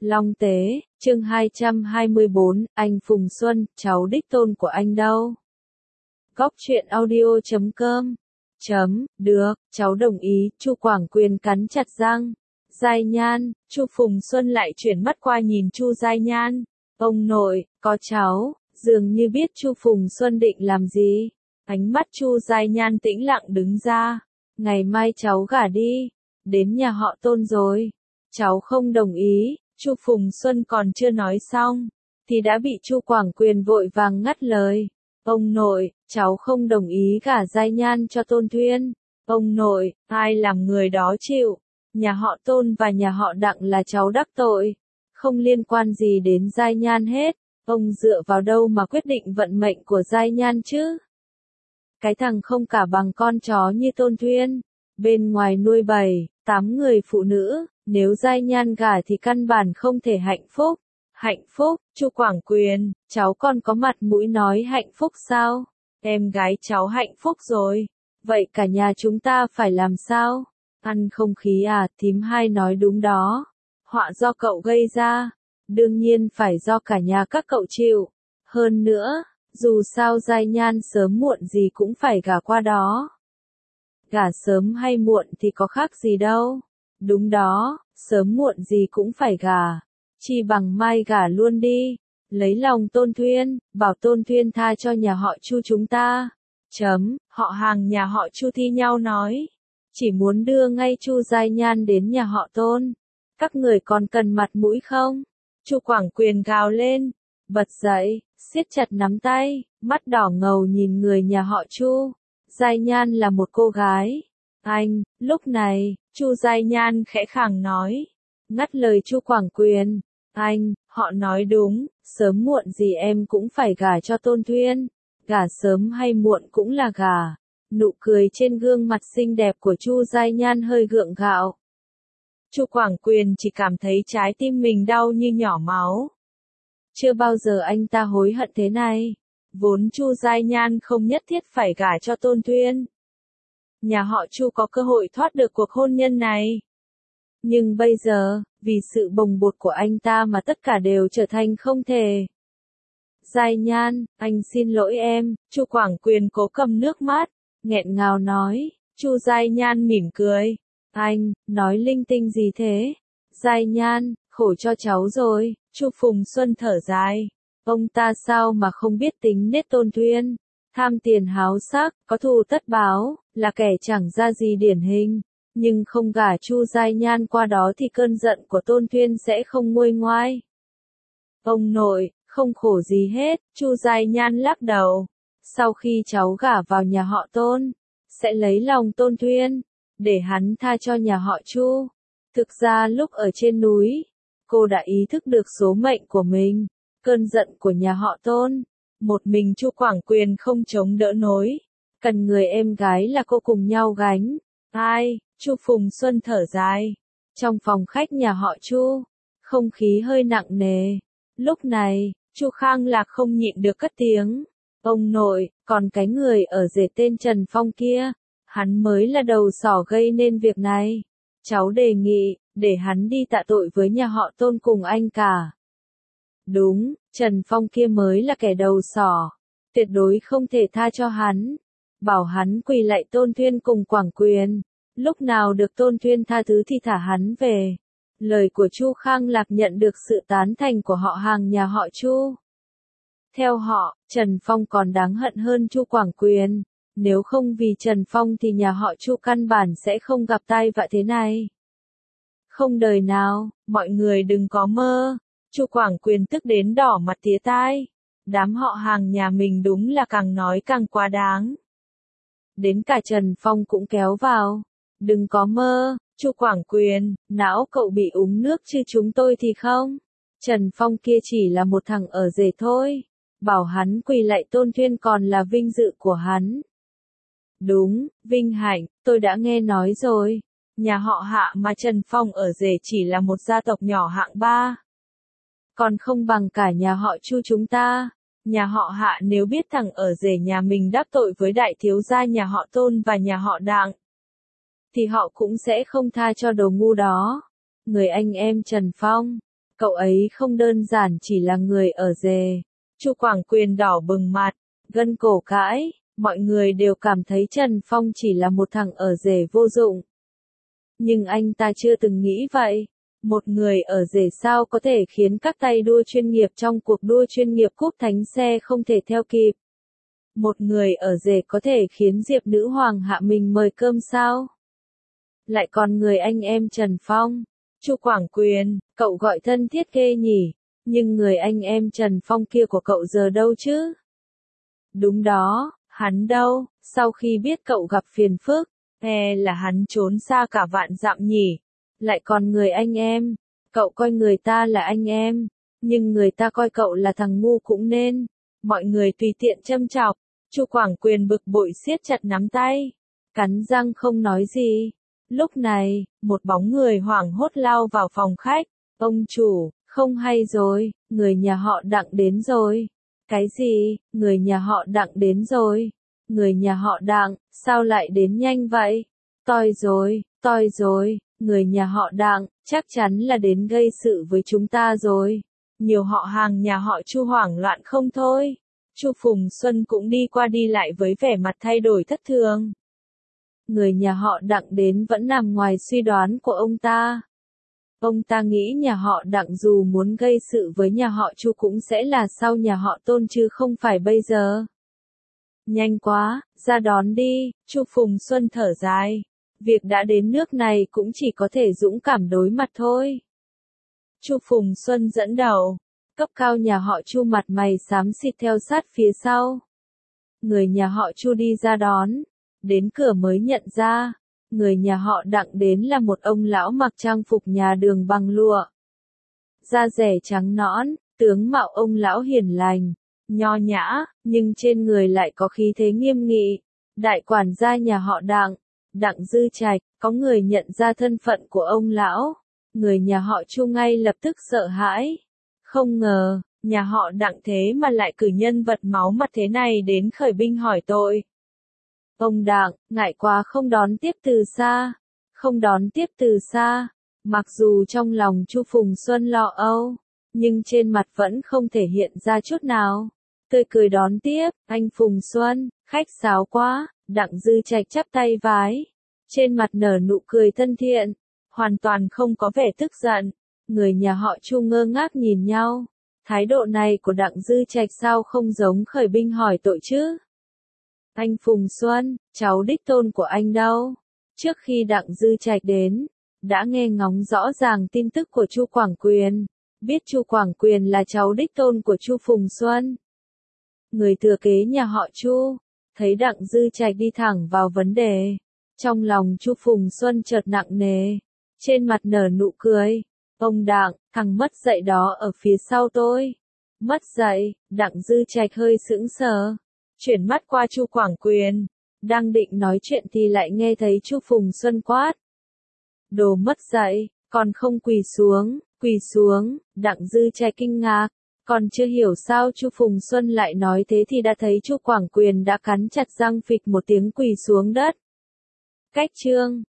Long Tế, chương 224, anh Phùng Xuân, cháu đích tôn của anh đâu? Góc truyện audio.com. Được, cháu đồng ý, Chu Quảng Quyền cắn chặt răng. Giai Nhan, Chu Phùng Xuân lại chuyển mắt qua nhìn Chu Giai Nhan. Ông nội, có cháu, dường như biết Chu Phùng Xuân định làm gì. Ánh mắt Chu Giai Nhan tĩnh lặng đứng ra. Ngày mai cháu gả đi, đến nhà họ Tôn rồi. Cháu không đồng ý. Chu Phùng Xuân còn chưa nói xong, thì đã bị Chu Quảng Quyền vội vàng ngắt lời. Ông nội, cháu không đồng ý gả Giai Nhan cho Tôn Thuyên. Ông nội, ai làm người đó chịu? Nhà họ Tôn và nhà họ Đặng là cháu đắc tội, không liên quan gì đến Giai Nhan hết. Ông dựa vào đâu mà quyết định vận mệnh của Giai Nhan chứ? Cái thằng không cả bằng con chó như Tôn Thuyên, bên ngoài nuôi 7-8 người phụ nữ. Nếu Giai Nhan gả thì căn bản không thể hạnh phúc. Hạnh phúc, Chu Quảng Quyền, cháu còn có mặt mũi nói hạnh phúc sao? Em gái cháu hạnh phúc rồi. Vậy cả nhà chúng ta phải làm sao? Ăn không khí à, thím hai nói đúng đó. Họa do cậu gây ra. Đương nhiên phải do cả nhà các cậu chịu. Hơn nữa, dù sao Giai Nhan sớm muộn gì cũng phải gả qua đó. Gả sớm hay muộn thì có khác gì đâu. Đúng đó, sớm muộn gì cũng phải gả. Chi bằng mai gả luôn đi. Lấy lòng Tôn Thuyên, bảo Tôn Thuyên tha cho nhà họ Chu chúng ta. Họ hàng nhà họ Chu thi nhau nói. Chỉ muốn đưa ngay Chu Giai Nhan đến nhà họ Tôn. Các người còn cần mặt mũi không? Chu Quảng Quyền gào lên. Bật dậy, siết chặt nắm tay, mắt đỏ ngầu nhìn người nhà họ Chu. Giai Nhan là một cô gái. Anh, lúc này, Chu Giai Nhan khẽ khàng nói. Ngắt lời Chu Quảng Quyền. Anh, họ nói đúng, sớm muộn gì em cũng phải gả cho Tôn Thuyên. Gả sớm hay muộn cũng là gả. Nụ cười trên gương mặt xinh đẹp của Chu Giai Nhan hơi gượng gạo. Chu Quảng Quyền chỉ cảm thấy trái tim mình đau như nhỏ máu. Chưa bao giờ anh ta hối hận thế này. Vốn Chu Giai Nhan không nhất thiết phải gả cho Tôn Thuyên. Nhà họ Chu có cơ hội thoát được cuộc hôn nhân này. Nhưng bây giờ, vì sự bồng bột của anh ta mà tất cả đều trở thành không thể. Giai Nhan, anh xin lỗi em. Chu Quảng Quyền cố cầm nước mắt, nghẹn ngào nói. Chu Giai Nhan mỉm cười. Anh, nói linh tinh gì thế? Giai Nhan, khổ cho cháu rồi. Chu Phùng Xuân thở dài. Ông ta sao mà không biết tính nết Tôn Thuyên. Tham tiền háo sắc, có thù tất báo, là kẻ chẳng ra gì điển hình. Nhưng không gả Chu Giai Nhan qua đó thì cơn giận của Tôn Thuyên sẽ không nguôi ngoai. Ông nội, không khổ gì hết, Chu Giai Nhan lắc đầu. Sau khi cháu gả vào nhà họ Tôn, sẽ lấy lòng Tôn Thuyên, để hắn tha cho nhà họ Chu. Thực ra lúc ở trên núi, cô đã ý thức được số mệnh của mình, cơn giận của nhà họ Tôn. Một mình Chu Quảng Quyền không chống đỡ nổi, cần người em gái là cô cùng nhau gánh. Ai, Chu Phùng Xuân thở dài. Trong phòng khách nhà họ Chu, không khí hơi nặng nề. Lúc này, Chu Khang Lạc không nhịn được cất tiếng. Ông nội, còn cái người ở rể tên Trần Phong kia, hắn mới là đầu sỏ gây nên việc này. Cháu đề nghị, để hắn đi tạ tội với nhà họ Tôn cùng anh cả. Đúng, Trần Phong kia mới là kẻ đầu sỏ. Tuyệt đối không thể tha cho hắn. Bảo hắn quỳ lạy Tôn Thuyên cùng Quảng Quyền. Lúc nào được Tôn Thuyên tha thứ thì thả hắn về. Lời của Chu Khang Lạc nhận được sự tán thành của họ hàng nhà họ Chu. Theo họ, Trần Phong còn đáng hận hơn Chu Quảng Quyền. Nếu không vì Trần Phong thì nhà họ Chu căn bản sẽ không gặp tai vạ thế này. Không đời nào, mọi người đừng có mơ. Chu Quảng Quyền tức đến đỏ mặt tía tai. Đám họ hàng nhà mình đúng là càng nói càng quá đáng. Đến cả Trần Phong cũng kéo vào. Đừng có mơ, Chu Quảng Quyền, não cậu bị uống nước chứ chúng tôi thì không. Trần Phong kia chỉ là một thằng ở rể thôi. Bảo hắn quỳ lạy Tôn Thuyên còn là vinh dự của hắn. Đúng, vinh hạnh, tôi đã nghe nói rồi. Nhà họ Hạ mà Trần Phong ở rể chỉ là một gia tộc nhỏ hạng 3. Còn không bằng cả nhà họ Chu chúng ta. Nhà họ Hạ nếu biết thằng ở rể nhà mình đắc tội với đại thiếu gia nhà họ Tôn và nhà họ Đặng, thì họ cũng sẽ không tha cho đồ ngu đó. Người anh em Trần Phong, cậu ấy không đơn giản chỉ là người ở rể. Chu Quảng Quyền đỏ bừng mặt, gân cổ cãi, mọi người đều cảm thấy Trần Phong chỉ là một thằng ở rể vô dụng. Nhưng anh ta chưa từng nghĩ vậy. Một người ở rể sao có thể khiến các tay đua chuyên nghiệp trong cuộc đua chuyên nghiệp cúp thánh xe không thể theo kịp. Một người ở rể có thể khiến Diệp Nữ Hoàng hạ mình mời cơm sao? Lại còn người anh em Trần Phong. Chu Quảng Quyền, cậu gọi thân thiết ghê nhỉ, nhưng người anh em Trần Phong kia của cậu giờ đâu chứ? Đúng đó, hắn đâu, sau khi biết cậu gặp phiền phức, là hắn trốn xa cả vạn dặm nhỉ. Lại còn người anh em, cậu coi người ta là anh em, nhưng người ta coi cậu là thằng ngu cũng nên. Mọi người tùy tiện châm chọc, Chu Quảng Quyền bực bội siết chặt nắm tay, cắn răng không nói gì. Lúc này, một bóng người hoảng hốt lao vào phòng khách. Ông chủ, không hay rồi, người nhà họ Đặng đến rồi. Cái gì, người nhà họ Đặng đến rồi? Người nhà họ Đặng, sao lại đến nhanh vậy? Toi rồi, người nhà họ Đặng, chắc chắn là đến gây sự với chúng ta rồi. Nhiều họ hàng nhà họ Chu hoảng loạn không thôi. Chu Phùng Xuân cũng đi qua đi lại với vẻ mặt thay đổi thất thường. Người nhà họ Đặng đến vẫn nằm ngoài suy đoán của ông ta. Ông ta nghĩ nhà họ Đặng dù muốn gây sự với nhà họ Chu cũng sẽ là sau nhà họ Tôn chứ không phải bây giờ. Nhanh quá, ra đón đi, Chu Phùng Xuân thở dài. Việc đã đến nước này cũng chỉ có thể dũng cảm đối mặt thôi. Chu Phùng Xuân dẫn đầu. Cấp cao nhà họ Chu mặt mày xám xịt theo sát phía sau. Người nhà họ Chu đi ra đón. Đến cửa mới nhận ra, người nhà họ Đặng đến là một ông lão mặc trang phục nhà đường bằng lụa. Da dẻ trắng nõn, tướng mạo ông lão hiền lành, nho nhã, nhưng trên người lại có khí thế nghiêm nghị. Đại quản gia nhà họ Đặng, Đặng Dư Trạch, có người nhận ra thân phận của ông lão. Người nhà họ Chu ngay lập tức sợ hãi. Không ngờ, nhà họ Đặng thế mà lại cử nhân vật máu mặt thế này đến khởi binh hỏi tội. Ông Đặng, ngại quá không đón tiếp từ xa. Không đón tiếp từ xa. Mặc dù trong lòng Chu Phùng Xuân lo âu, nhưng trên mặt vẫn không thể hiện ra chút nào. Tươi cười đón tiếp, anh Phùng Xuân, khách sáo quá. Đặng Dư Trạch chắp tay vái. Trên mặt nở nụ cười thân thiện, hoàn toàn không có vẻ tức giận. Người nhà họ Chu ngơ ngác nhìn nhau. Thái độ này của Đặng Dư Trạch sao không giống khởi binh hỏi tội chứ? Anh Phùng Xuân, cháu đích tôn của anh đâu? Trước khi Đặng Dư Trạch đến, đã nghe ngóng rõ ràng tin tức của Chu Quảng Quyền, biết Chu Quảng Quyền là cháu đích tôn của Chu Phùng Xuân. Người thừa kế nhà họ Chu, thấy Đặng Dư Trạch đi thẳng vào vấn đề, trong lòng Chu Phùng Xuân chợt nặng nề, trên mặt nở nụ cười. Ông Đặng, thằng mất dạy đó ở phía sau tôi. Mất dạy, Đặng Dư Trạch hơi sững sờ, chuyển mắt qua Chu Quảng Quyền, đang định nói chuyện thì lại nghe thấy Chu Phùng Xuân quát. Đồ mất dạy, còn không quỳ xuống, Đặng Dư Trạch kinh ngạc, còn chưa hiểu sao Chu Phùng Xuân lại nói thế thì đã thấy Chu Quảng Quyền đã cắn chặt răng phịch một tiếng quỳ xuống đất. Cách chương